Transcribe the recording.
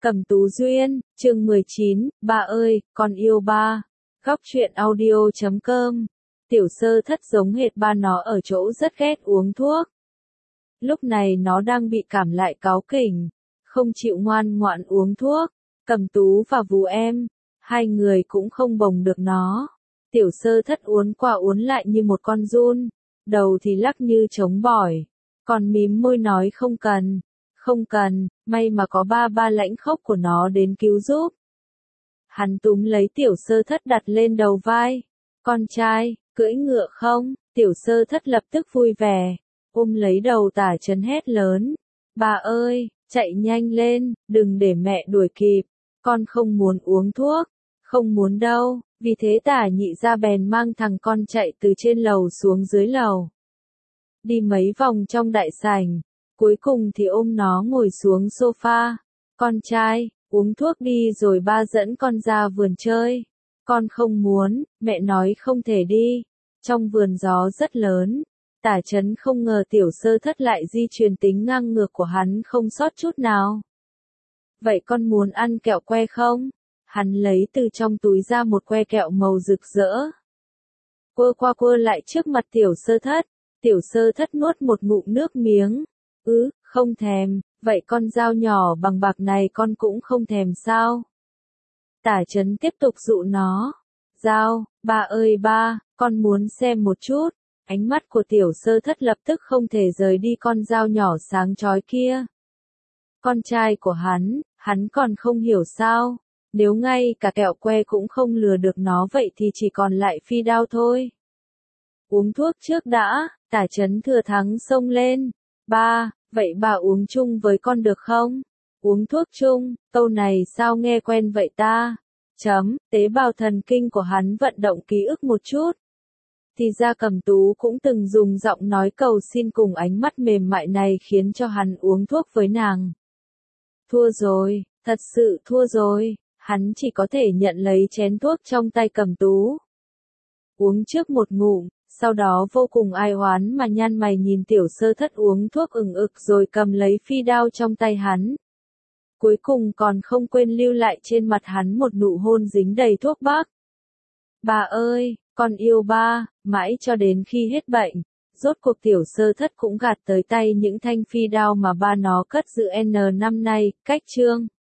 Cẩm Tú Duyên, chương 19, ba ơi, con yêu ba. Góc truyện audio.com. Tiểu Sơ Thất giống hệt ba nó ở chỗ rất ghét uống thuốc. Lúc này nó đang bị cảm lại cáu kỉnh, không chịu ngoan ngoãn uống thuốc. Cẩm Tú và Vú Em, hai người cũng không bồng được nó. Tiểu Sơ Thất uốn qua uốn lại như một con giun, đầu thì lắc như trống bỏi, còn mím môi nói không cần. Không cần, may mà có ba lãnh khốc của nó đến cứu giúp. Hắn túm lấy Tiểu Sơ Thất đặt lên đầu vai. Con trai, cưỡi ngựa không? Tiểu Sơ Thất lập tức vui vẻ, ôm lấy đầu Tả Chấn hét lớn. Bà ơi, chạy nhanh lên, đừng để mẹ đuổi kịp. Con không muốn uống thuốc. Không muốn đâu, vì thế Tả Nhị ra bèn mang thằng con chạy từ trên lầu xuống dưới lầu. Đi mấy vòng trong đại sảnh. Cuối cùng thì ôm nó ngồi xuống sofa. Con trai, uống thuốc đi rồi ba dẫn con ra vườn chơi. Con không muốn, mẹ nói không thể đi. Trong vườn gió rất lớn. Tả Chấn không ngờ Tiểu Sơ Thất lại di truyền tính ngang ngược của hắn không sót chút nào. Vậy con muốn ăn kẹo que không? Hắn lấy từ trong túi ra một que kẹo màu rực rỡ. Quơ qua quơ lại trước mặt Tiểu Sơ Thất. Tiểu Sơ Thất nuốt một ngụm nước miếng. Không thèm, vậy con dao nhỏ bằng bạc này con cũng không thèm sao? Tả Chấn tiếp tục dụ nó. Dao, ba ơi ba, con muốn xem một chút. Ánh mắt của Tiểu Sơ Thất lập tức không thể rời đi con dao nhỏ sáng chói kia. Con trai của hắn còn không hiểu sao? Nếu ngay cả kẹo que cũng không lừa được nó vậy thì chỉ còn lại phi đao thôi. Uống thuốc trước đã, Tả Chấn thừa thắng xông lên. Ba, vậy bà uống chung với con được không? Uống thuốc chung, câu này sao nghe quen vậy ta? Tế bào thần kinh của hắn vận động ký ức một chút. Thì ra Cẩm Tú cũng từng dùng giọng nói cầu xin cùng ánh mắt mềm mại này khiến cho hắn uống thuốc với nàng. Thua rồi, thật sự thua rồi, hắn chỉ có thể nhận lấy chén thuốc trong tay Cẩm Tú. Uống trước một ngụm. Sau đó vô cùng ai oán mà nhăn mày nhìn Tiểu Sơ Thất uống thuốc ừng ực rồi cầm lấy phi đao trong tay hắn. Cuối cùng còn không quên lưu lại trên mặt hắn một nụ hôn dính đầy thuốc bắc. Bà ơi, con yêu ba, mãi cho đến khi hết bệnh. Rốt cuộc Tiểu Sơ Thất cũng gạt tới tay những thanh phi đao mà ba nó cất giữ N năm nay, cách chương.